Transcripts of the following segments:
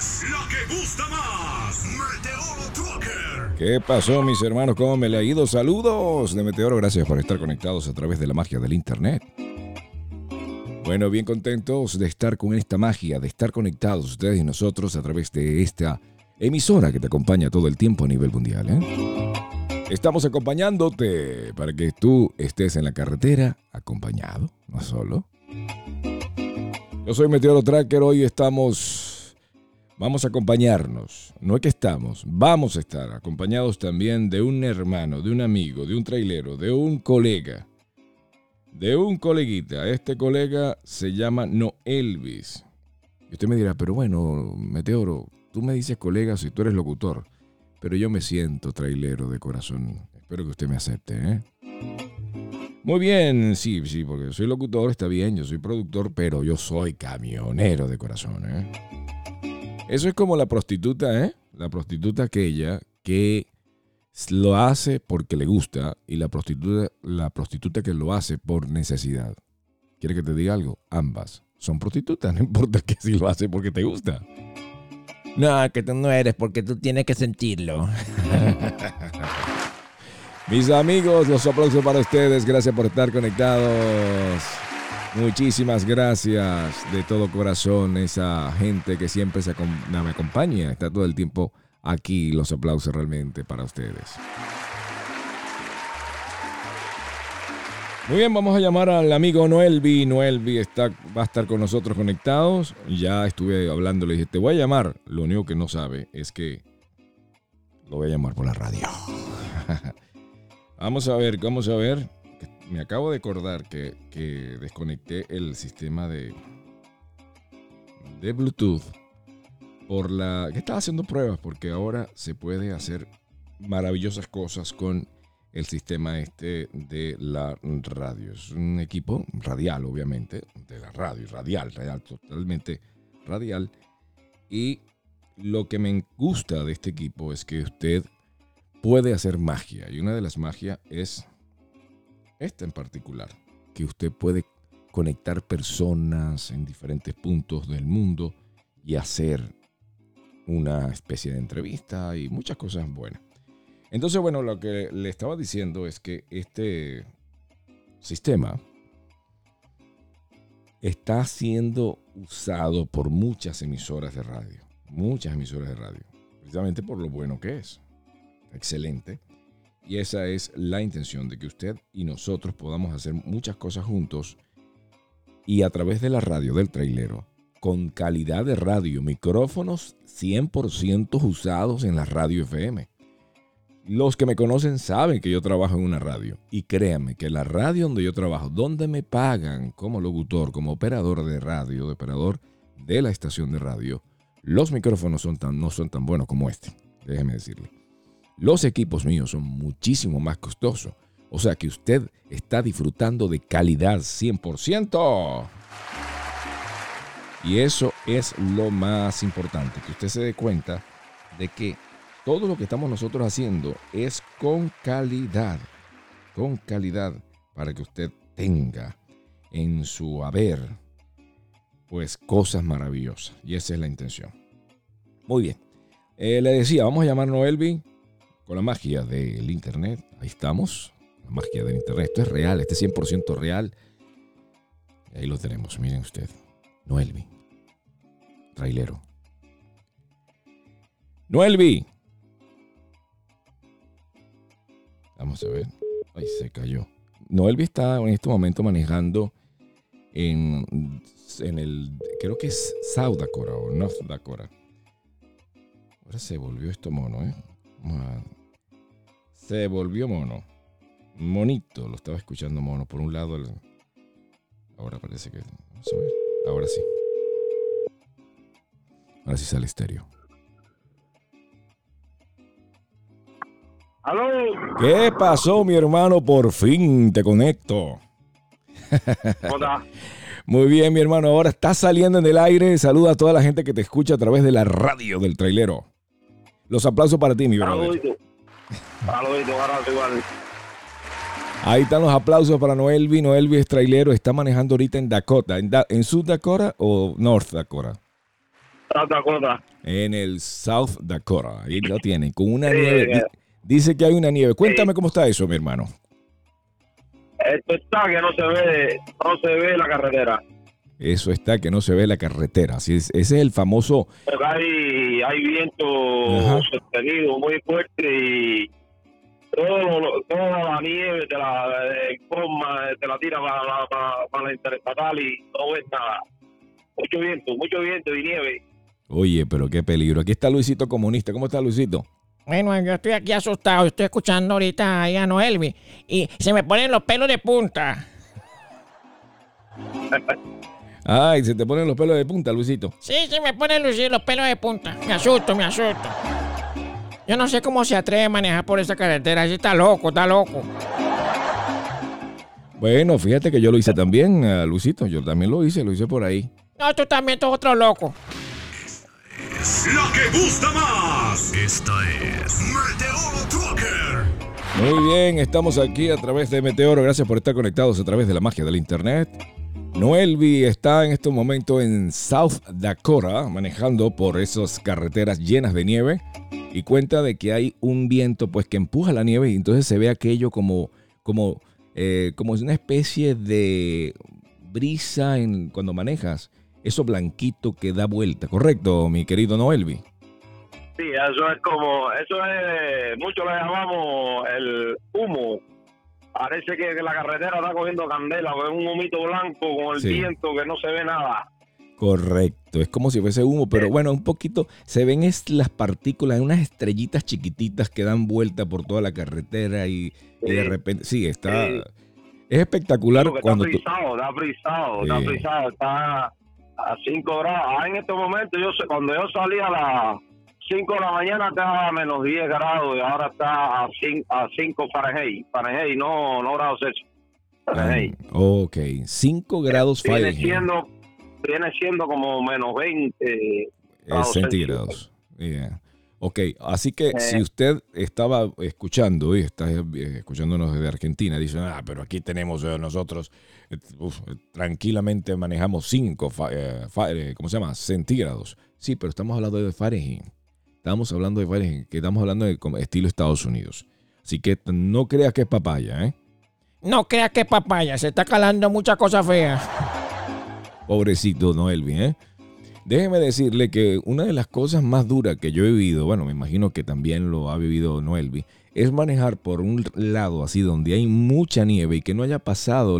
es la que gusta más. Meteoro Trucker. ¿Qué pasó, mis hermanos? ¿Cómo me le ha ido? Saludos de Meteoro. Gracias por estar conectados a través de la magia del internet. Bueno, bien contentos de estar con esta magia, de estar conectados ustedes y nosotros a través de esta emisora que te acompaña todo el tiempo a nivel mundial, ¿eh? Estamos acompañándote para que tú estés en la carretera acompañado, no solo. Yo soy Meteoro Tracker, hoy vamos a acompañarnos, no es que vamos a estar acompañados también de un hermano, de un amigo, de un trailero, de un colega, de un coleguita. Este colega se llama Noelvis. Y usted me dirá, pero bueno, Meteoro, tú me dices colega si tú eres locutor, pero yo me siento trailero de corazón. Espero que usted me acepte, ¿eh? Muy bien, sí, porque soy locutor, está bien, yo soy productor, pero yo soy camionero de corazón, ¿eh? Eso es como la prostituta, ¿eh? La prostituta aquella que lo hace porque le gusta y la prostituta que lo hace por necesidad. ¿Quiere que te diga algo? Ambas son prostitutas, no importa que si lo hace porque te gusta. No, que tú no eres porque tú tienes que sentirlo. Mis amigos, los aplausos para ustedes. Gracias por estar conectados. Muchísimas gracias de todo corazón. Esa gente que siempre me acompaña, está todo el tiempo aquí. Los aplausos realmente para ustedes. Muy bien, vamos a llamar al amigo Noelvi. Noelvi va a estar con nosotros conectados. Ya estuve hablando, le dije, te voy a llamar. Lo único que no sabe es que lo voy a llamar por la radio. Vamos a ver. Me acabo de acordar que desconecté el sistema de Bluetooth que estaba haciendo pruebas, porque ahora se puede hacer maravillosas cosas con el sistema de la radio. Es un equipo radial, obviamente, de la radio, radial, totalmente radial. Y lo que me gusta de este equipo es que usted puede hacer magia. Y una de las magias es esta en particular, que usted puede conectar personas en diferentes puntos del mundo y hacer una especie de entrevista y muchas cosas buenas. Entonces, bueno, lo que le estaba diciendo es que este sistema está siendo usado por muchas emisoras de radio, precisamente por lo bueno que es. Excelente. Y esa es la intención, de que usted y nosotros podamos hacer muchas cosas juntos y a través de la radio del trailero, con calidad de radio, micrófonos 100% usados en la radio FM. Los que me conocen saben que yo trabajo en una radio. Y créanme que la radio donde yo trabajo, donde me pagan como locutor, como operador de radio, operador de la estación de radio, los micrófonos no son tan buenos como este. Déjeme decirle. Los equipos míos son muchísimo más costosos. O sea que usted está disfrutando de calidad 100%. Y eso es lo más importante, que usted se dé cuenta de que todo lo que estamos nosotros haciendo es con calidad, para que usted tenga en su haber, pues, cosas maravillosas. Y esa es la intención. Muy bien. Le decía, vamos a llamar a Noelvi con la magia del internet. Ahí estamos, la magia del internet. Esto es real, este es 100% real. Y ahí lo tenemos, miren usted. Noelvi, trailero. Noelvi. Vamos a ver. Ay, se cayó. Noelvi está en este momento manejando en el, creo que es South Dakota o North Dakota. Ahora se volvió esto mono, ¿eh? Se volvió mono. Monito, lo estaba escuchando mono. Por un lado, ahora parece que... Vamos a ver. Ahora sí. Ahora sí sale estéreo. ¡Aló! ¿Qué pasó, mi hermano? Por fin te conecto. Hola. Muy bien, mi hermano. Ahora estás saliendo en el aire. Saluda a toda la gente que te escucha a través de la radio del trailero. Los aplausos para ti, mi brother. Saludito, igual. Ahí están los aplausos para Noelvi. Noelvi es trailero. Está manejando ahorita en Dakota. ¿En South Dakota o North Dakota? South Dakota. En el South Dakota. Ahí lo tienen, con una Sí, nieve. Dice que hay una nieve. Cuéntame cómo está eso, mi hermano. Esto está que no se ve la carretera. Eso está que no se ve la carretera. Ese es el famoso. Porque hay viento Ajá. sostenido muy fuerte y toda la nieve te la tira para la interestatal y no ves nada. Mucho viento y nieve. Oye, pero qué peligro. Aquí está Luisito Comunista. ¿Cómo está Luisito? Bueno, yo estoy aquí asustado. Estoy escuchando ahorita ahí a Noelvi y se me ponen los pelos de punta. Ay, se te ponen los pelos de punta, Luisito. Sí, se me ponen los pelos de punta. Me asusto. Yo no sé cómo se atreve a manejar por esa carretera. Así está loco. Bueno, fíjate que yo lo hice también, Luisito. Yo también lo hice por ahí. No, tú también, tú otro loco. La que gusta más. Esta es Meteoro Trucker. Muy bien, estamos aquí a través de Meteoro. Gracias por estar conectados a través de la magia del internet. Noelvi está en este momento en South Dakota, manejando por esas carreteras llenas de nieve y cuenta de que hay un viento pues que empuja la nieve y entonces se ve aquello como una especie de brisa cuando manejas, eso blanquito que da vuelta, ¿correcto, mi querido Noelvi? Sí, muchos le llamamos el humo. Parece que la carretera está cogiendo candela, es un humito blanco con el viento que no se ve nada. Correcto, es como si fuese humo, pero bueno, un poquito se ven las partículas, unas estrellitas chiquititas que dan vuelta por toda la carretera y de repente, es espectacular cuando está frisado, está a 5 grados. En estos momentos, cuando yo salí a las 5 de la mañana estaba a menos 10 grados y ahora está a 5 Fahrenheit, no grados Celsius. Fahrenheit. Ok, 5 grados Fahrenheit. Viene siendo como menos 20 centígrados. Yeah. Ok, así que si usted estaba escuchando y está escuchándonos desde Argentina, dice, pero aquí tenemos nosotros, tranquilamente manejamos 5 ¿cómo se llama? Centígrados. Sí, pero estamos hablando de Fahrenheit. Estamos hablando de como estilo Estados Unidos. Así que no creas que es papaya, ¿eh? No creas que es papaya, se está calando muchas cosas feas. Pobrecito Noelvi, ¿eh? Déjeme decirle que una de las cosas más duras que yo he vivido, bueno, me imagino que también lo ha vivido Noelvi, es manejar por un lado así donde hay mucha nieve y que no haya pasado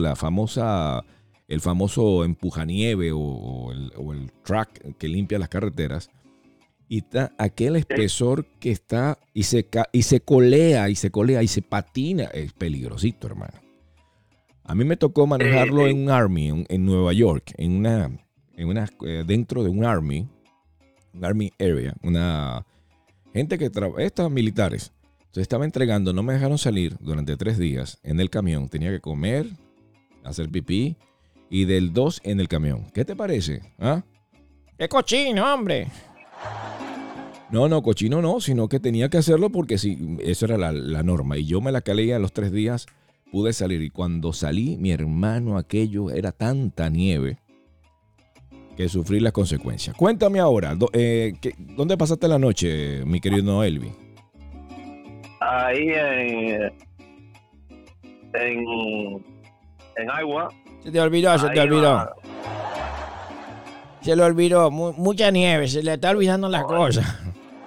el famoso empujanieve o el track que limpia las carreteras. Y está aquel espesor que está y se colea y se patina. Es peligrosito, hermano. A mí me tocó manejarlo en un Army, en Nueva York, dentro de un Army area, una gente que estos militares. Entonces estaba entregando, no me dejaron salir durante 3 días en el camión. Tenía que comer, hacer pipí y del 2 en el camión. ¿Qué te parece? ¿Ah? ¡Qué cochino, hombre! No, cochino no, sino que tenía que hacerlo porque sí, eso era la norma. Y yo me la calé a los 3 días, pude salir. Y cuando salí, mi hermano, aquello era tanta nieve que sufrí las consecuencias. Cuéntame ahora, ¿dónde pasaste la noche, mi querido Noelvi? Ahí en Iowa. Se te olvidó. Se le olvidó, mucha nieve, se le está olvidando las cosas.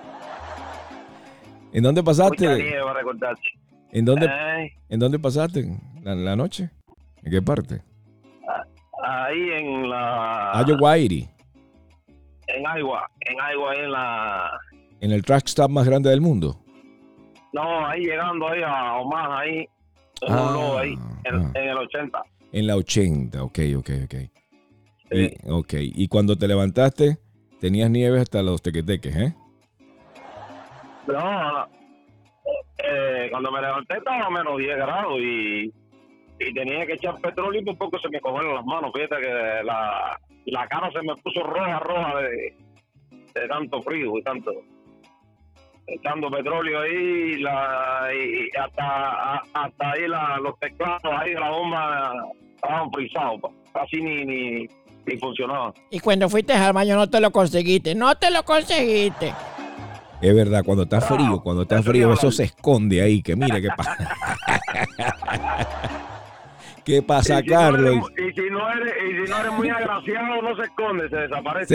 ¿En dónde pasaste? Mucha nieve va a recordarse. ¿En dónde pasaste la noche? ¿En qué parte? Ahí en la... Iowa. En Iowa, ¿En el track stop más grande del mundo? No, ahí llegando ahí a Omaha, ahí. En el 80. En la 80, ok. Sí. Y cuando te levantaste, tenías nieve hasta los tequeteques, ¿eh? No, cuando me levanté estaba a menos 10 grados y tenía que echar petróleo y por poco se me cogieron las manos. Fíjate que la cara se me puso roja de tanto frío y tanto echando petróleo ahí y hasta ahí los teclados ahí de la bomba estaban frisados, casi ni y funcionaba. Y cuando fuiste al baño no te lo conseguiste. No te lo conseguiste. Es verdad, cuando está frío, eso se esconde ahí, que mire qué pasa. ¿Qué pasa, Carlos? Y si no eres muy agraciado, no se esconde, se desaparece.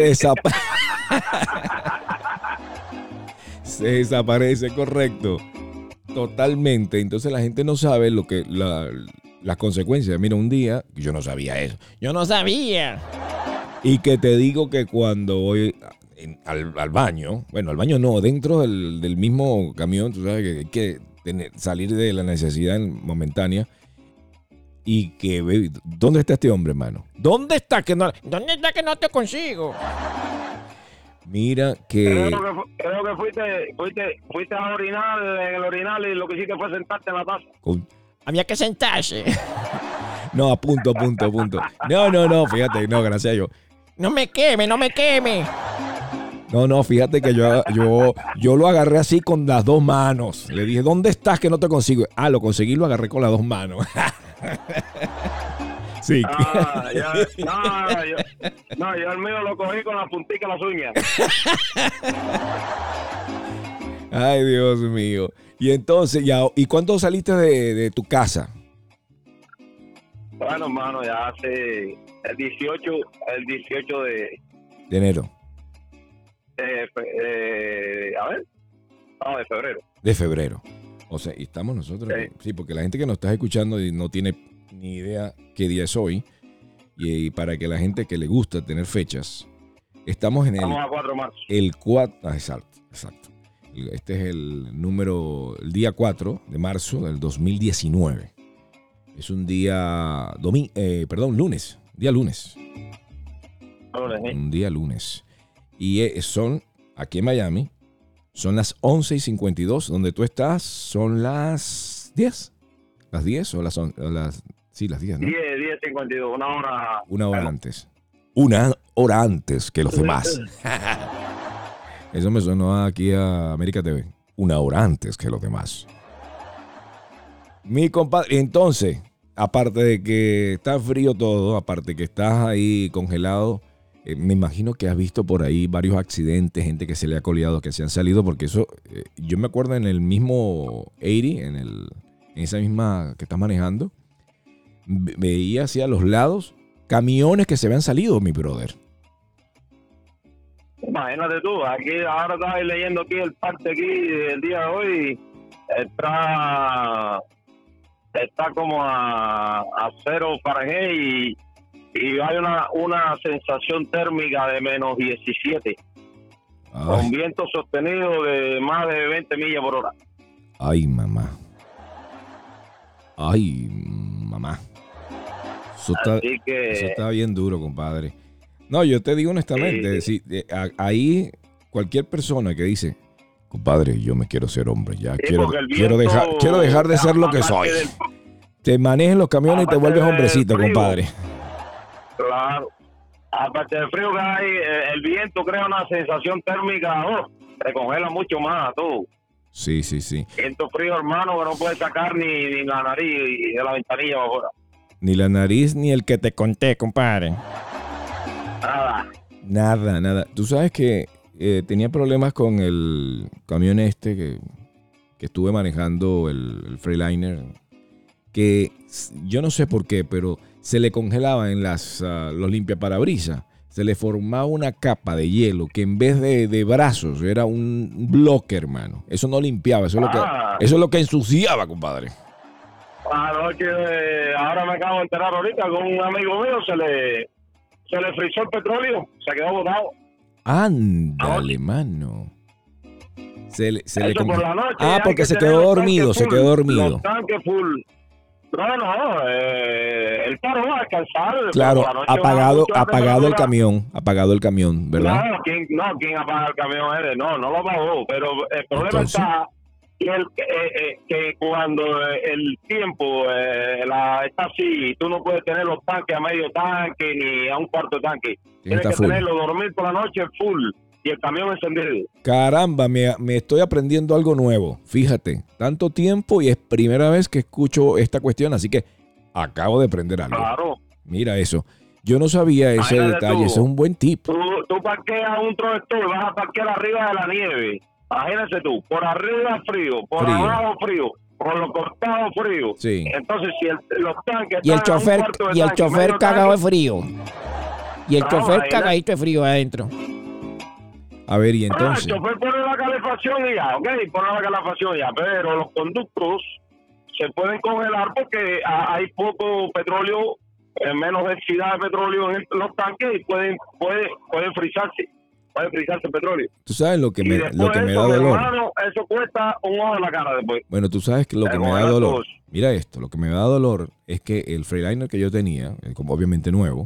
Se desaparece, correcto. Totalmente. Entonces la gente no sabe lo que las consecuencias. Mira, un día yo no sabía eso. Yo no sabía. Y que te digo que cuando voy al baño, bueno, al baño no, dentro del mismo camión, tú sabes que hay que salir de la necesidad momentánea. Y que, ¿dónde está este hombre, hermano? ¿Dónde está que no te consigo? Mira que... Creo que fuiste a orinar en el orinal y lo que hiciste fue sentarte en la taza. Había que sentarse. No, a punto. No, fíjate, no, gracias a Dios. No me queme. No, fíjate que yo lo agarré así con las dos manos. Le dije, ¿dónde estás que no te consigo? Ah, lo conseguí, lo agarré con las dos manos. Sí. Yo el mío lo cogí con la puntica de las uñas. Ay, Dios mío. Y entonces, ¿y cuándo saliste de tu casa? Bueno, hermano, ya hace el 18 de enero. De febrero. De febrero. O sea, y estamos nosotros. Sí, porque la gente que nos está escuchando y no tiene ni idea qué día es hoy. Y para que la gente que le gusta tener fechas, estamos a 4 de marzo. El 4, exacto. Este es el día 4 de marzo del 2019. Es un día lunes. Día lunes. Un día lunes. Y son, aquí en Miami, son las 11:52. Donde tú estás, son las 10. ¿Las 10 o las 10, sí, las 10, ¿no? 10:52, una hora antes. Una hora antes que los demás. Eso me sonó aquí a América TV. Una hora antes que los demás. Mi compadre, entonces, aparte de que está frío todo, aparte que estás ahí congelado, me imagino que has visto por ahí varios accidentes, gente que se le ha coleado, que se han salido, porque eso, yo me acuerdo en el mismo 80, en esa misma que estás manejando, veía hacia los lados camiones que se habían salido, mi brother. Imagínate tú, aquí ahora estaba leyendo aquí el parte aquí el día de hoy, está como a 0 Fahrenheit y hay una sensación térmica de menos 17. Ay. Con viento sostenido de más de 20 millas por hora. Ay, mamá. Eso está bien duro, compadre. No, yo te digo honestamente, ahí cualquier persona que dice, compadre, yo me quiero ser hombre, ya quiero dejar de ser lo que soy. Te manejas los camiones y te vuelves hombrecito, compadre. Claro. Aparte del frío que hay, el viento crea una sensación térmica, te congela mucho más todo. Sí. Viento frío, hermano, que no puedes sacar ni la nariz de la ventanilla afuera. Ni la nariz ni el que te conté, compadre. Nada. Tú sabes que tenía problemas con el camión que estuve manejando, el Freightliner, que yo no sé por qué, pero se le congelaba en los limpiaparabrisas. Se le formaba una capa de hielo que en vez de brazos era un bloque, hermano. Eso no limpiaba, eso es lo que ensuciaba, compadre. Anoche, ahora me acabo de enterar ahorita con un amigo mío, se le frizó el petróleo, se quedó botado. Ándale, mano. Se le por la noche. Porque se quedó dormido, Los tanques full. No, el carro va a alcanzar. Claro, apagado el camión, ¿verdad? No, ¿quién apaga el camión? No lo apagó, pero el problema está que cuando el tiempo está así, tú no puedes tener los tanques a medio tanque ni a un cuarto de tanque. Tienes que tenerlo, dormir por la noche full y el camión encendido. Caramba, me estoy aprendiendo algo nuevo. Fíjate, tanto tiempo y es primera vez que escucho esta cuestión, así que acabo de aprender algo. Claro. Mira eso. Yo no sabía ese Imagínate detalle, tú. ese es un buen tip. Tú parqueas un tractor, vas a parquear arriba de la nieve. Imagínate tú, por arriba frío, por Frío. abajo frío, por los costados frío. Sí. Entonces, si los tanques Y el están a un chofer, cuarto de y el tanque, chofer medio cagado de tanque, frío. Y el No, chofer imagínate. cagadito de frío adentro. A ver, y entonces. el chofer pone la calefacción y ya, ok, pone la calefacción y ya, pero los conductos se pueden congelar porque hay poco petróleo, menos densidad de petróleo en los tanques y pueden frizarse. Puede frizarse el petróleo. Tú sabes lo que Y me, después lo que de me eso, da mi dolor. hermano, eso cuesta un ojo en la cara después. Bueno, tú sabes que lo que me da congelar dolor. todos. Mira esto, lo que me da dolor es que el Freightliner que yo tenía, como obviamente nuevo.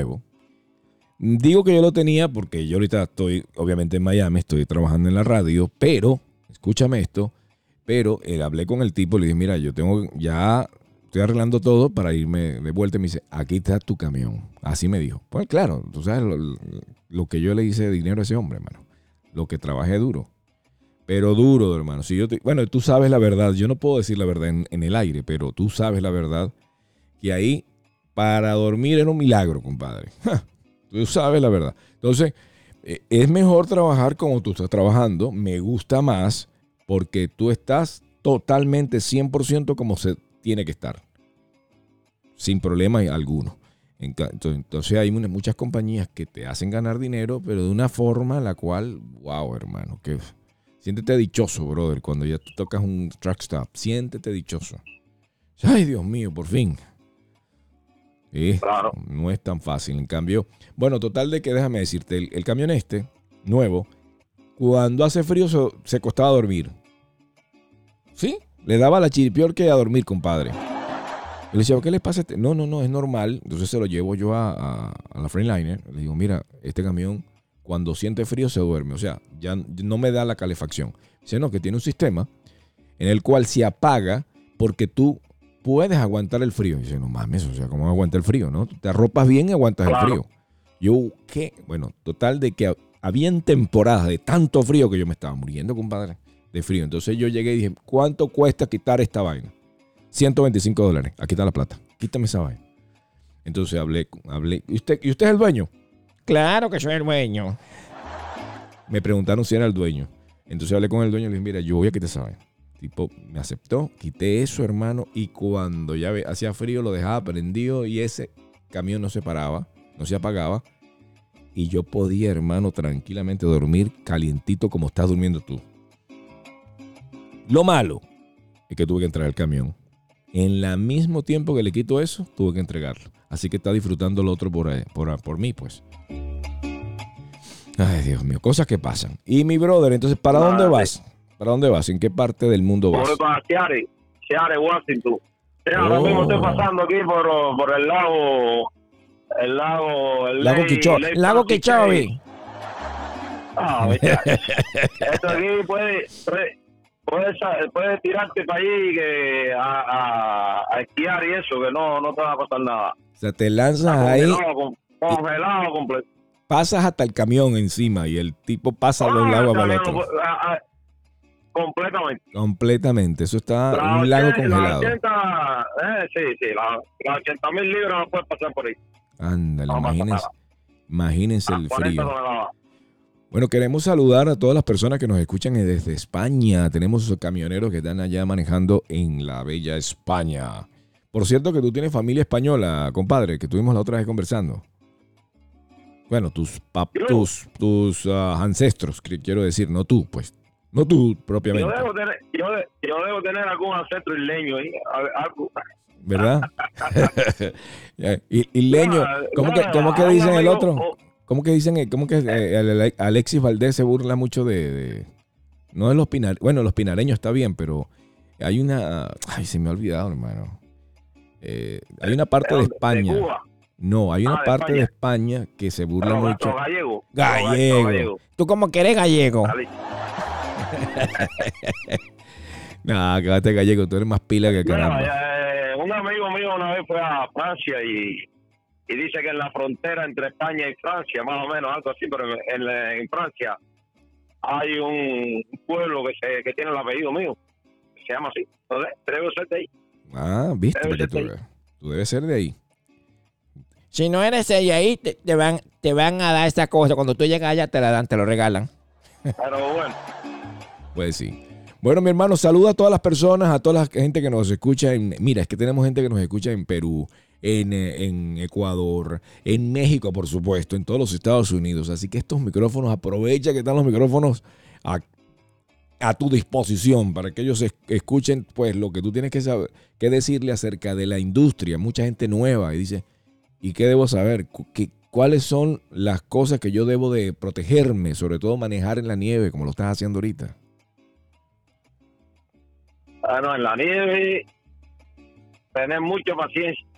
Digo que yo lo tenía porque yo ahorita estoy, obviamente en Miami, estoy trabajando en la radio, pero, escúchame esto, pero hablé con el tipo, le dije, mira, yo estoy arreglando todo para irme de vuelta y me dice, aquí está tu camión. Así me dijo. Pues claro, tú sabes lo que yo le hice de dinero a ese hombre, hermano. Lo que trabajé duro. Pero duro, hermano. Si bueno, tú sabes la verdad. Yo no puedo decir la verdad en el aire, pero tú sabes la verdad. Que ahí, para dormir era un milagro, compadre. Tú sabes la verdad. Entonces, es mejor trabajar como tú estás trabajando. Me gusta más porque tú estás totalmente 100% como se tiene que estar. Sin problema alguno. Entonces hay muchas compañías que te hacen ganar dinero, pero de una forma en la cual, wow, hermano, que siéntete dichoso, brother, cuando ya tú tocas un truck stop, siéntete dichoso. Ay, Dios mío, por fin. Sí, Claro. no es tan fácil. En cambio, bueno, total de que déjame decirte, el camión nuevo, cuando hace frío se costaba dormir. ¿Sí? Le daba la chiripiorca a dormir, compadre. Y le decía, ¿qué le pasa a este? No, es normal. Entonces se lo llevo yo a la Freightliner. Le digo, mira, este camión cuando siente frío se duerme. O sea, ya no me da la calefacción. Dice, no, que tiene un sistema en el cual se apaga porque tú puedes aguantar el frío. Dice, no mames, o sea, ¿cómo aguanta el frío? ¿No? Te arropas bien y aguantas Claro. el frío. Yo, ¿qué? Bueno, total de que habían temporadas de tanto frío que yo me estaba muriendo, compadre, de frío. Entonces yo llegué y dije, ¿cuánto cuesta quitar esta vaina? $125. Aquí está la plata. Quítame esa vaina. Entonces hablé. ¿Y usted es el dueño? Claro que soy el dueño. Me preguntaron si era el dueño. Entonces hablé con el dueño y le dije, mira, yo voy a quitar esa vaina. Tipo, me aceptó, quité eso, hermano, y cuando ya hacía frío lo dejaba prendido y ese camión no se paraba, no se apagaba. Y yo podía, hermano, tranquilamente dormir calientito como estás durmiendo tú. Lo malo es que tuve que entregar el camión. En el mismo tiempo que le quito eso, tuve que entregarlo. Así que está disfrutando el otro por mí, pues. Ay, Dios mío, cosas que pasan. Y mi brother, entonces, ¿para dónde vas? ¿Para dónde vas? ¿En qué parte del mundo vas? Voy para Seattle, Washington. Sí, ahora mismo estoy pasando aquí por el lago. El lago. Lago Quichó. Lago Quichobi. ¿Viste? Esto aquí puedes tirarte para allí a esquiar y eso, que no te va a pasar nada. O sea, te lanzas ahí, Congelado completo. pasas hasta el camión encima y el tipo pasa de un lago para el otro. Completamente. Completamente. Eso está en un lago congelado. Las 80,000 libras no puedes pasar por ahí. Ándale, No pasa imagínense. nada. Imagínense el 40 frío. toneladas. Bueno, queremos saludar a todas las personas que nos escuchan desde España. Tenemos esos camioneros que están allá manejando en la bella España. Por cierto que tú tienes familia española, compadre, que estuvimos la otra vez conversando. Bueno, tus ancestros, quiero decir, no tú, pues. No tú propiamente. Yo debo tener algún ancestro isleño ahí. Algo. ¿Verdad? Isleño. ¿Cómo que dicen el otro? ¿Cómo que dicen? ¿Cómo que Alexis Valdés se burla mucho no de los pinareños? Bueno, los pinareños está bien, pero hay una... Ay, se me ha olvidado, hermano. Hay una parte de España. De Cuba. No, hay una de parte de España. España que se burla Los mucho. gallegos. Gallego. ¿Tú cómo que eres gallego? Dale. No, quédate gallego, tú eres más pila que caramba. Mira, un amigo mío una vez fue a Francia y dice que en la frontera entre España y Francia, más o menos, algo así, pero en Francia hay un pueblo que tiene el apellido mío, que se llama así. Entonces, debe ser de ahí. Ah, viste, porque tú debes ser de ahí. Si no eres ella ahí, te van a dar esta cosa. Cuando tú llegas allá, te la dan, te lo regalan. Pero bueno. Pues sí. Bueno, mi hermano, saluda a todas las personas, a toda la gente que nos escucha. Mira, es que tenemos gente que nos escucha en Perú, en Ecuador, en México, por supuesto, en todos los Estados Unidos. Así que estos micrófonos, aprovecha que están los micrófonos a tu disposición para que ellos escuchen pues lo que tú tienes que saber, que decirle acerca de la industria. Mucha gente nueva y dice, ¿y qué debo saber? ¿Cuáles son las cosas que yo debo de protegerme? Sobre todo manejar en la nieve, como lo estás haciendo ahorita. Bueno, en la nieve, tener mucha paciencia.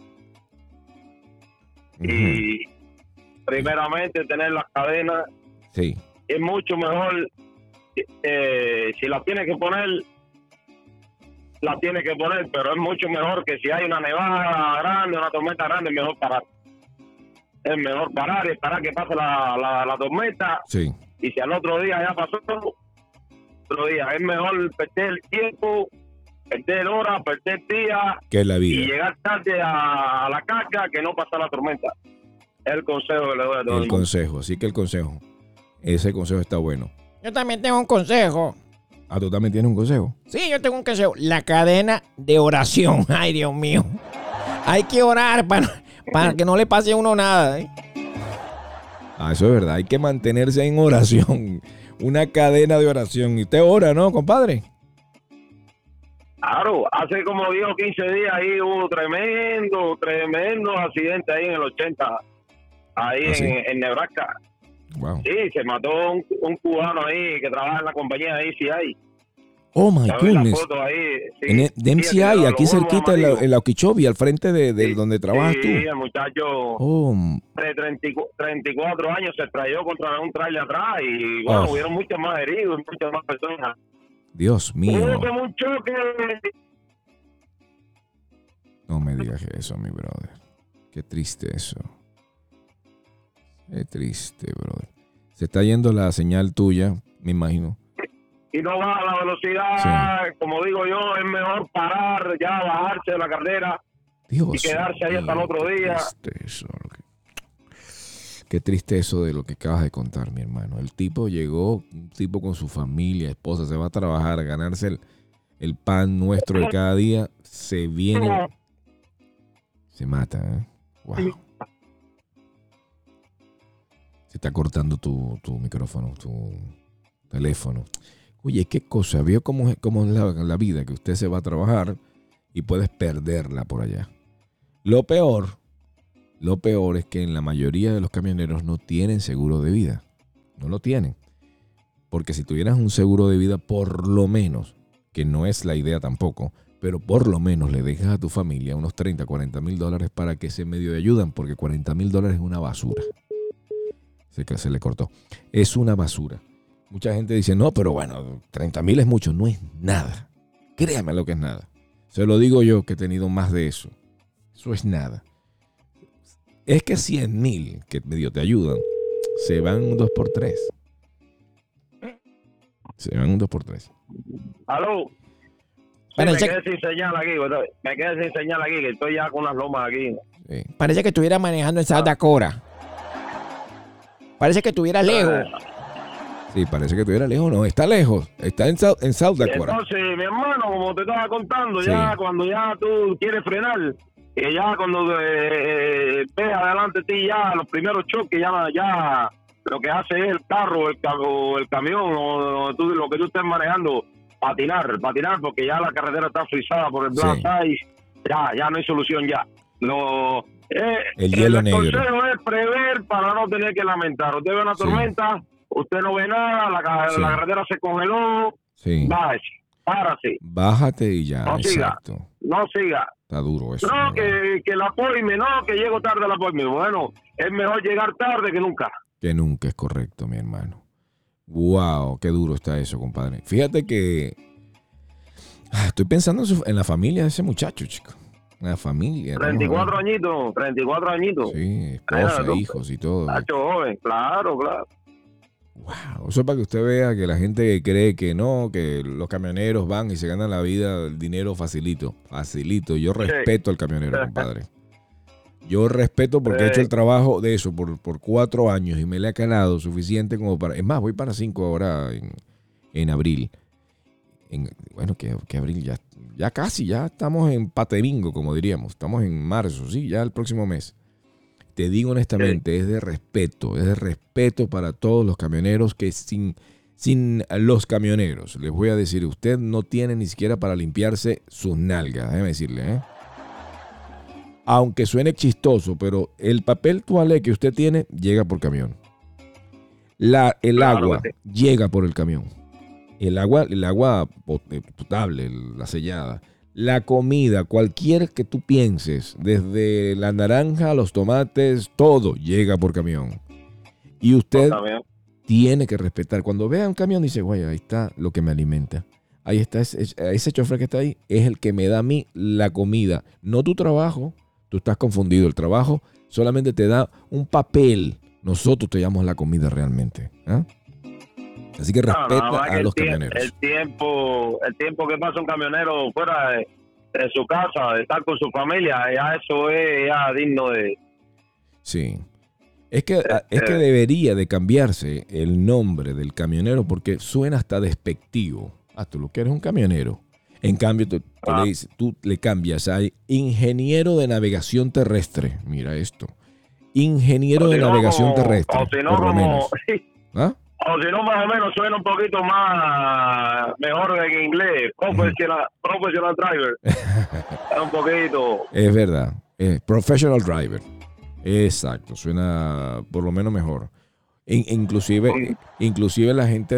Y primeramente tener las cadenas. Sí. Es mucho mejor, si las tienes que poner, las tienes que poner, pero es mucho mejor que si hay una nevada grande, una tormenta grande, es mejor parar. Es mejor parar y esperar que pase la tormenta. Sí. Y si al otro día ya pasó, otro día, es mejor perder el tiempo, perder horas, perder días, que es la y vida. llegar tarde a la carga que no pasar la tormenta. Es el consejo que le doy a todo el El mundo. consejo, así que el consejo. Ese consejo está bueno. Yo también tengo un consejo. Ah, ¿tú también tienes un consejo? Sí, yo tengo un consejo. La cadena de oración. Ay, Dios mío. Hay que orar para que no le pase a uno nada. Ah, eso es verdad. Hay que mantenerse en oración. Una cadena de oración. Y usted ora, ¿no, compadre? Claro, hace como 10 o 15 días ahí hubo tremendo accidente ahí en el 80, ahí ¿Ah, sí? en Nebraska. Wow. Sí, se mató un cubano ahí que trabaja en la compañía de ECI. Oh, my Ya ves la goodness. foto ahí. Sí, En de sí, MCI, los aquí Volvo cerquita, amarillos. en la Okeechobee, al frente de Sí, donde trabajas sí, tú. el muchacho Oh, de 34 años se estrelló contra un trailer atrás y bueno, Oh. hubieron muchos más heridos, muchas más personas. Dios mío. Hubo como un choque. No me digas eso, mi brother. Qué triste eso. Qué triste, brother. Se está yendo la señal tuya, me imagino. Y no baja la velocidad, como digo yo, es mejor parar, ya bajarse de la carrera Dios y quedarse ahí hasta el mío, otro qué día. triste eso, qué triste eso de lo que acabas de contar, mi hermano. El tipo llegó, un tipo con su familia, esposa, se va a trabajar, a ganarse el pan nuestro de cada día, se viene, se mata, ¿eh? Wow. Se está cortando tu micrófono, tu teléfono. Oye, qué cosa, vio cómo es la vida, que usted se va a trabajar y puedes perderla por allá. Lo peor es que en la mayoría de los camioneros no tienen seguro de vida. No lo tienen. Porque si tuvieras un seguro de vida, por lo menos, que no es la idea tampoco, pero por lo menos le dejas a tu familia unos 30, 40 mil dólares para que se medio de ayudan, porque 40 mil dólares es una basura. Se le cortó. Es una basura. Mucha gente dice, no, pero bueno, 30 mil es mucho. No es nada. Créame lo que es nada. Se lo digo yo que he tenido más de eso. Eso es nada. Es que 100 mil que medio te ayudan, se van un 2x3. Se van un 2x3. ¿Aló? Sí, Bueno, me quedé sin señal aquí, que estoy ya con las lomas aquí. Sí. Parece que estuviera manejando en South Dakota. Parece que estuviera lejos. Sí, parece que estuviera lejos. No, está lejos. Está en South Dakota. Entonces, mi hermano, como te estaba contando, Sí. ya cuando ya tú quieres frenar, ya cuando ves adelante de ti ya los primeros choques, ya lo que hace es el carro, el camión o lo que tú estés manejando, patinar, porque ya la carretera está frisada por el black ice, ya no hay solución ya. No, El hielo negro. El consejo es prever para no tener que lamentar. Usted ve una tormenta, usted no ve nada, la carretera se congeló, Sí. párase, Bájate y ya. No siga. Exacto. no siga. Está duro eso. No, ¿no? que el apoyme, no, que llego tarde al apoyme. Bueno, es mejor llegar tarde que nunca. Que nunca es correcto, mi hermano. Wow, qué duro está eso, compadre. Fíjate que estoy pensando en la familia de ese muchacho, chico. La familia. 34 añitos. Sí, esposa, Ay, no, hijos y todo. Tacho joven, claro. Wow, eso es para que usted vea que la gente cree que no, que los camioneros van y se ganan la vida, el dinero facilito. Yo respeto al camionero, compadre. Yo respeto porque he hecho el Sí. trabajo de eso por 4 años y me le ha calado suficiente como para... Es más, voy para 5 ahora en abril. Bueno, que abril ya casi, ya estamos en patebingo, como diríamos. Estamos en marzo, sí, ya el próximo mes. Te digo honestamente, es de respeto para todos los camioneros que sin los camioneros, les voy a decir, usted no tiene ni siquiera para limpiarse sus nalgas, déjeme decirle, ¿eh? Aunque suene chistoso, pero el papel toalé que usted tiene llega por camión. El Claro agua que llega por el camión. El agua potable, la sellada. La comida, cualquier que tú pienses, desde la naranja, los tomates, todo llega por camión. Y usted También. tiene que respetar. Cuando vea un camión, dice, güey, ahí está lo que me alimenta. Ahí está, ese chofer que está ahí es el que me da a mí la comida. No tu trabajo. Tú estás confundido. El trabajo solamente te da un papel. Nosotros te llamamos la comida realmente. ¿Ah? Así que Nada respeta más que a los camioneros. el tiempo que pasa un camionero fuera de su casa, de estar con su familia, ya eso es ya digno de... Sí. Es que debería de cambiarse el nombre del camionero porque suena hasta despectivo. Tú lo que eres un camionero. En cambio, tú le cambias a ingeniero de navegación terrestre. Mira esto. Ingeniero de navegación terrestre. O si no, por lo como... menos. ¿Ah? O si no, más o menos suena un poquito más mejor en inglés. Professional driver. Es un poquito... Es verdad. Professional driver. Exacto. Suena por lo menos mejor. Inclusive la gente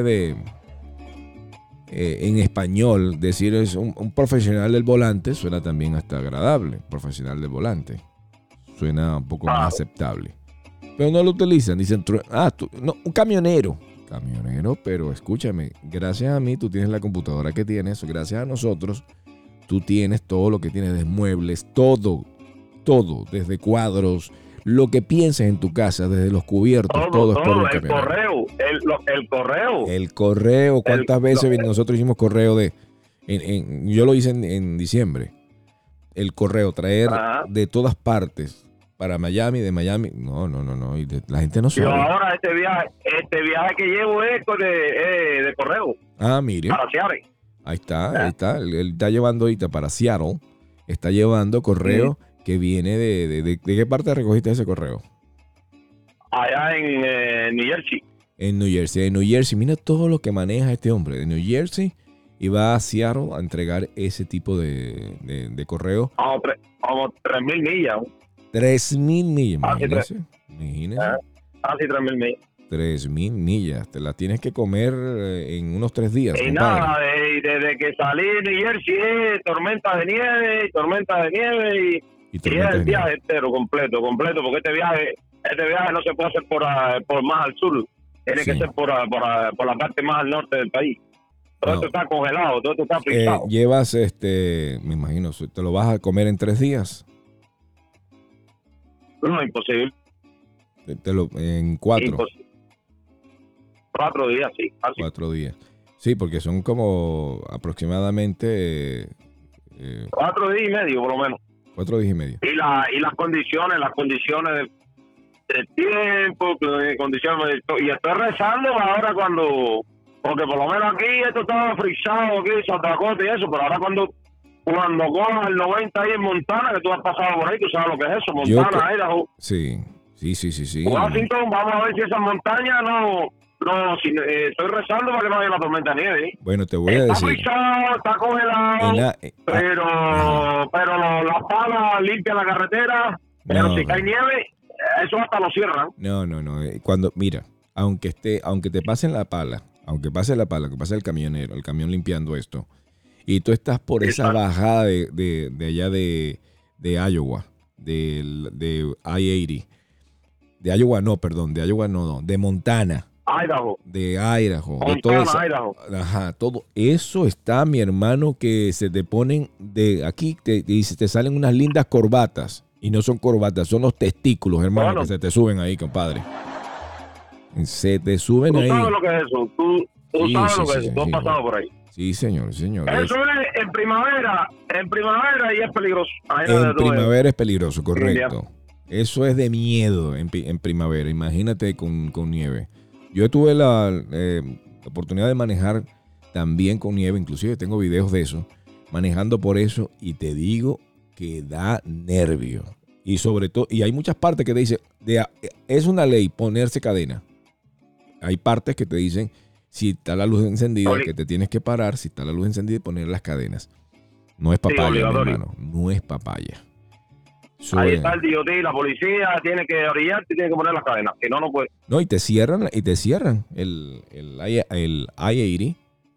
en español decir es un profesional del volante suena también hasta agradable. Profesional del volante. Suena un poco más aceptable. Pero no lo utilizan. Dicen, un camionero. Camionero, pero escúchame, gracias a mí tú tienes la computadora que tienes, gracias a nosotros tú tienes todo lo que tienes de muebles, todo, desde cuadros, lo que pienses en tu casa, desde los cubiertos, todo es por un camionero. El correo, ¿cuántas veces nosotros hicimos correo yo lo hice en diciembre, el correo, traer de todas partes para Miami, de Miami, no, y la gente no sabe. Yo ahora este viaje que llevo es de correo. Mire. Para Seattle. Ahí está, él está llevando ahorita para Seattle, está llevando correo que viene ¿de qué parte recogiste ese correo? Allá en New Jersey. En New Jersey, mira todo lo que maneja este hombre, de New Jersey, y va a Seattle a entregar ese tipo de correo. Como 3,000 millas. 3,000 millas, imagínese. Casi 3,000 millas. 3,000 millas, te la tienes que comer en unos 3 días. Y compadre. nada, desde que salí de New Jersey, tormenta de nieve y es el viaje entero, completo, porque este viaje no se puede hacer por más al sur, tiene que ser por la parte más al norte del país. Todo esto está congelado, todo esto está frisado. Llevas, me imagino, ¿te lo vas a comer en 3 días? No, imposible. En 4. Imposible. 4 días, sí. Así. 4 días. Sí, porque son como aproximadamente... 4 días y medio, por lo menos. 4 días y medio. Y las condiciones del tiempo, y estoy rezando ahora porque por lo menos aquí esto estaba frisado, aquí, Santa Dakota y eso, pero ahora cuando cojas el 90 ahí en Montana, que tú has pasado por ahí, tú sabes lo que es eso, Montana, Idaho. Sí. Washington, vamos a ver si esas montañas estoy rezando para que no haya la tormenta de nieve. Bueno, te voy a decir. Está frisado, está congelado, pero las palas limpian la carretera, pero si cae nieve, eso hasta lo cierran. No. Cuando, mira, aunque te pasen la pala, que pase el camionero, el camión limpiando esto, y tú estás por esa bajada de allá de Iowa, de I-80, de Iowa no, de Montana. Idaho. De Idaho. Montana, Idaho. Ajá, todo eso está, mi hermano, que se te ponen de aquí, te salen unas lindas corbatas. Y no son corbatas, son los testículos, hermano, que se te suben ahí, compadre. Se te suben ahí. ¿Tú sabes lo que es eso? ¿Tú sabes lo que es eso? ¿Tú has pasado por ahí? Sí, señor. Eso es en primavera y es peligroso. En primavera es peligroso, correcto. Eso es de miedo en primavera. Imagínate con nieve. Yo tuve la oportunidad de manejar también con nieve. Inclusive tengo videos de eso. Manejando por eso. Y te digo que da nervio. Y sobre todo, y hay muchas partes que te dicen, es una ley ponerse cadena. Hay partes que te dicen, si está la luz encendida, que te tienes que parar. Si está la luz encendida, y poner las cadenas. No es papaya, mi hermano. No es papaya. Ahí está el DOT, la policía tiene que orillarte y tiene que poner las cadenas, si no, no puede. No, y te cierran el I-80.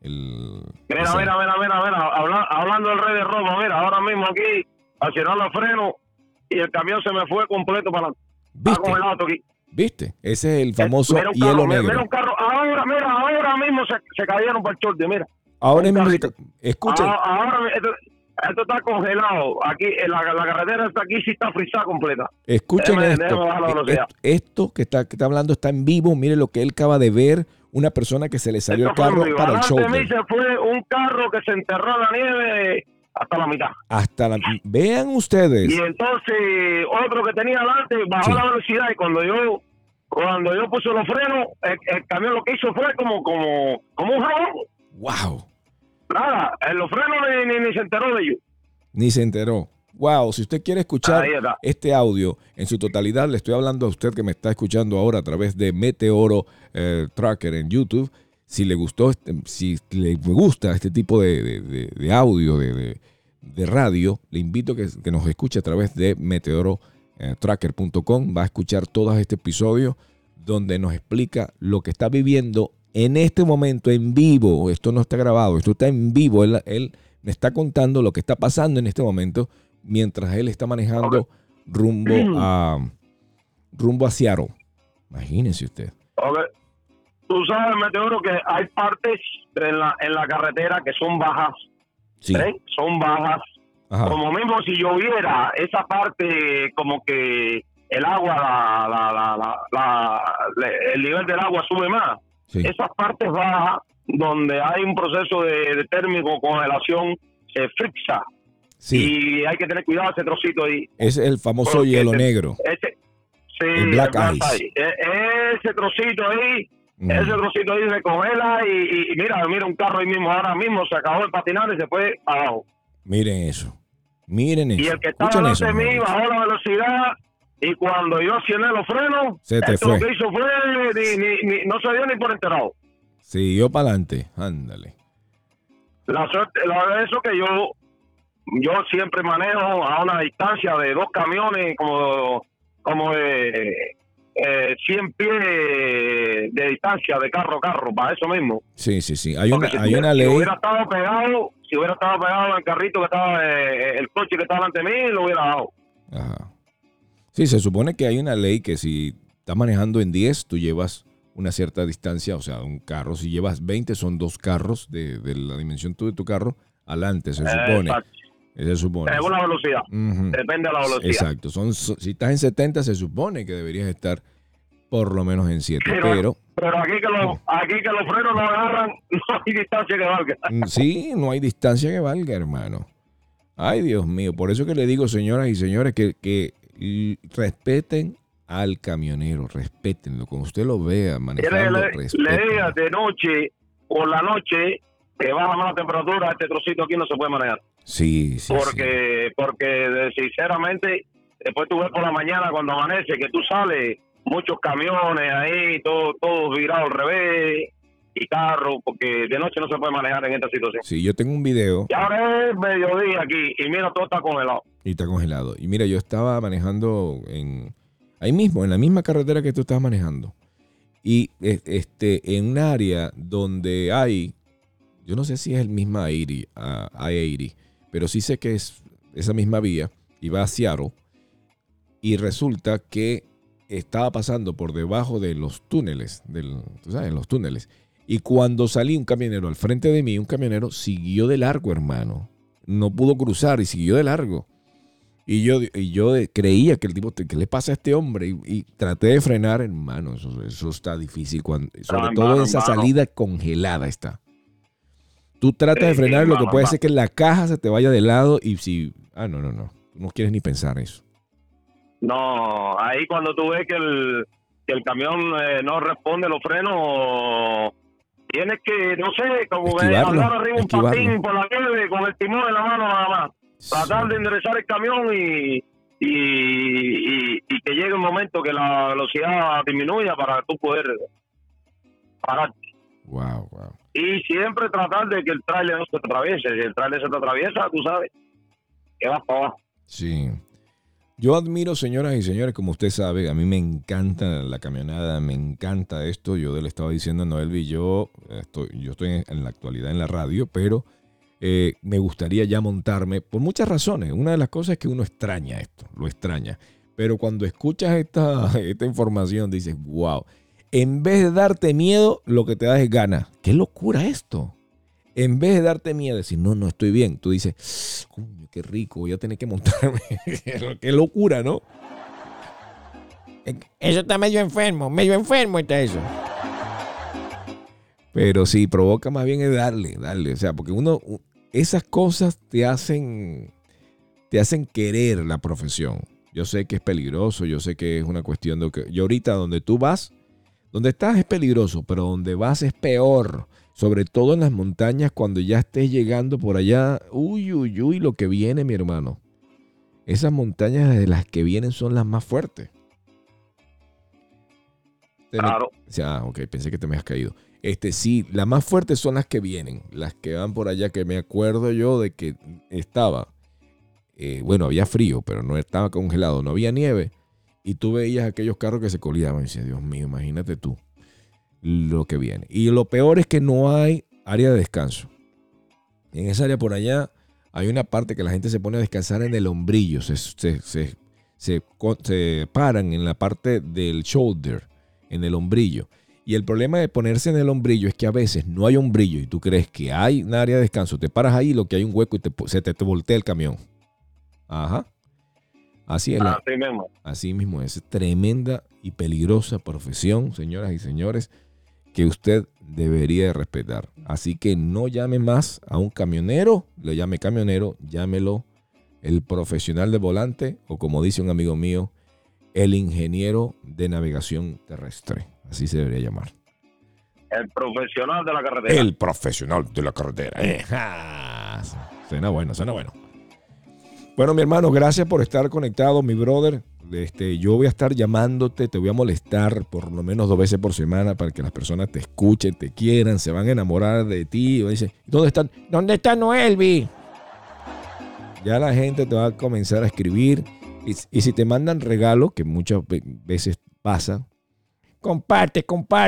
Mira, hablando del Rey de Roma, mira, ahora mismo aquí, accionando el freno y el camión se me fue completo para adelante. Está congelado aquí. ¿Viste? Ese es el famoso mira hielo carro, negro. Mira un carro, ahora mismo se cayeron para el chorte, mira. Ahora mismo, escuchen. Ahora esto está congelado. Aquí, la carretera está aquí, sí está frisada completa. Escuchen esto. Esto que está hablando está en vivo. Mire lo que él acaba de ver. Una persona que se le salió el carro para el shoulder. De mí se fue un carro que se enterró en la nieve hasta la mitad. Vean ustedes. Y entonces otro que tenía adelante bajó la velocidad y cuando yo puse los frenos, el camión lo que hizo fue como un jabón. ¡Wow! Nada, en los frenos ni se enteró de ellos. Ni se enteró. Wow, si usted quiere escuchar este audio en su totalidad, le estoy hablando a usted que me está escuchando ahora a través de Meteoro Tracker en YouTube. Si le gustó, si le gusta este tipo de audio, de radio, le invito a que nos escuche a través de meteorotracker.com. Va a escuchar todo este episodio donde nos explica lo que está viviendo en este momento en vivo. Esto no está grabado, esto está en vivo. Él me está contando lo que está pasando en este momento mientras él está manejando rumbo a Seattle. Imagínese usted. Okay. Tú sabes, Meteoro, que hay partes en la carretera que son bajas. Sí. Son bajas. Ajá. Como mismo si lloviera, esa parte como que el agua, el nivel del agua sube más. Sí. Esas partes bajas donde hay un proceso de térmico congelación se fixa. Sí. Y hay que tener cuidado ese trocito ahí. Es el famoso hielo negro. El black ice. Ese trocito ahí. Ese trocito ahí se congela y mira un carro ahí mismo, ahora mismo se acabó el patinar y se fue abajo. Miren eso. Y el que estaba delante de mí bajó la velocidad y cuando yo accioné los frenos, se te fue. Lo que hizo fue, no se dio ni por enterado. Siguió para adelante, ándale. La eso que yo siempre manejo a una distancia de 2 camiones como de 100 pies de distancia de carro a carro, para eso mismo. Sí. Hay una ley. Si hubiera estado pegado en el carrito que estaba, el coche que estaba delante de mí, lo hubiera dado. Ajá. Sí, se supone que hay una ley que si estás manejando en 10, tú llevas una cierta distancia, o sea, un carro. Si llevas 20, son 2 carros de la dimensión de tu carro, adelante, se supone. Exacto. Se supone. Es una velocidad. Depende de la velocidad. Exacto. Si estás en 70, se supone que deberías estar por lo menos en 7. Pero aquí que los frenos no agarran, no hay distancia que valga. Sí, no hay distancia que valga, hermano. Ay, Dios mío. Por eso que le digo, señoras y señores, que respeten al camionero. Respétenlo. Cuando usted lo vea manejando, respétenlo. Le diga de noche, por la noche, que baja más la temperatura, este trocito aquí no se puede manejar. Sí. Porque sinceramente, después tú ves por la mañana cuando amanece que tú sales, muchos camiones ahí, todos virados al revés, y carros, porque de noche no se puede manejar en esta situación. Sí, yo tengo un video. Y ahora es mediodía aquí, y mira, todo está congelado. Y está congelado. Y mira, yo estaba manejando ahí mismo, en la misma carretera que tú estabas manejando. Y en un área donde hay, yo no sé si es el mismo I-80, pero sí sé que es esa misma vía y va a Seattle. Y resulta que estaba pasando por debajo de los túneles, tú sabes, los túneles. Y cuando salí un camionero al frente de mí, un camionero siguió de largo, hermano. No pudo cruzar y siguió de largo. Y yo creía que el tipo, ¿qué le pasa a este hombre? Y traté de frenar, hermano. Eso está difícil, sobre todo en esa salida congelada está. Tú tratas de frenar, lo que puede ser que la caja se te vaya de lado y si... no quieres ni pensar eso. No, ahí cuando tú ves que el camión no responde los frenos, tienes que, no sé, como andar arriba un patín por la nieve con el timón en la mano nada más. Tratar de enderezar el camión y que llegue un momento que la velocidad disminuya para tú poder parar. Wow. Y siempre tratar de que el tráiler no se te atraviese. Si el tráiler se te atraviesa, tú sabes que vas para abajo. Sí. Yo admiro, señoras y señores, como usted sabe, a mí me encanta la camionada, me encanta esto. Yo le estaba diciendo a Noelvi, yo estoy en la actualidad en la radio, pero me gustaría ya montarme por muchas razones. Una de las cosas es que uno extraña esto, lo extraña. Pero cuando escuchas esta información, dices, wow. En vez de darte miedo, lo que te da es ganas. ¡Qué locura esto! En vez de darte miedo, decir, no estoy bien, tú dices, qué rico, voy a tener que montarme. ¡Qué locura!, ¿no? Eso está medio enfermo está eso. Pero sí, provoca más bien es darle. O sea, porque esas cosas te hacen querer la profesión. Yo sé que es peligroso, yo sé que es una cuestión de que yo ahorita donde tú vas, donde estás es peligroso, pero donde vas es peor. Sobre todo en las montañas, cuando ya estés llegando por allá, uy, lo que viene, mi hermano. Esas montañas de las que vienen son las más fuertes. Claro. Ok, pensé que te me has caído. Sí, las más fuertes son las que vienen, las que van por allá, que me acuerdo yo de que estaba, había frío, pero no estaba congelado, no había nieve, y tú veías aquellos carros que se coliaban, y dices, Dios mío, imagínate tú lo que viene. Y lo peor es que no hay área de descanso. En esa área por allá hay una parte que la gente se pone a descansar en el hombrillo, se paran en la parte del shoulder, en el hombrillo. Y el problema de ponerse en el hombrillo es que a veces no hay hombrillo y tú crees que hay un área de descanso. Te paras ahí, lo que hay un hueco y se te voltea el camión. Ajá. Así es. Así mismo es. Tremenda y peligrosa profesión, señoras y señores, que usted debería de respetar. Así que no llame más a un camionero, le llame camionero, llámelo el profesional de volante o, como dice un amigo mío, el ingeniero de navegación terrestre. Así se debería llamar. El profesional de la carretera. El profesional de la carretera. Suena bueno. Bueno, mi hermano, gracias por estar conectado, mi brother. Yo voy a estar llamándote, te voy a molestar por lo menos 2 veces por semana para que las personas te escuchen, te quieran, se van a enamorar de ti. Dicen, ¿Dónde está Noelvi? Ya la gente te va a comenzar a escribir. Y si te mandan regalo, que muchas veces pasa, comparte.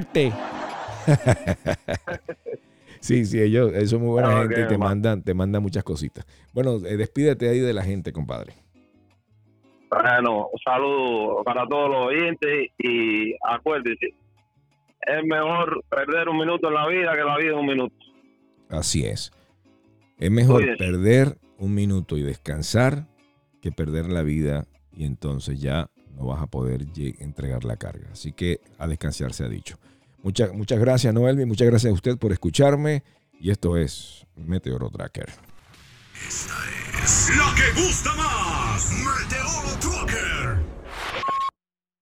Sí, ellos son muy buena gente y te mandan muchas cositas. Bueno, despídete ahí de la gente, compadre. Bueno, un saludo para todos los oyentes y acuérdense, es mejor perder un minuto en la vida que la vida en un minuto. Así es. Es mejor perder un minuto y descansar que perder la vida y entonces ya no vas a poder entregar la carga. Así que a descansar se ha dicho. Muchas gracias, Noelvi. Muchas gracias a usted por escucharme. Y esto es Meteoro Tracker. Esta es la que gusta más. Meteoro Tracker.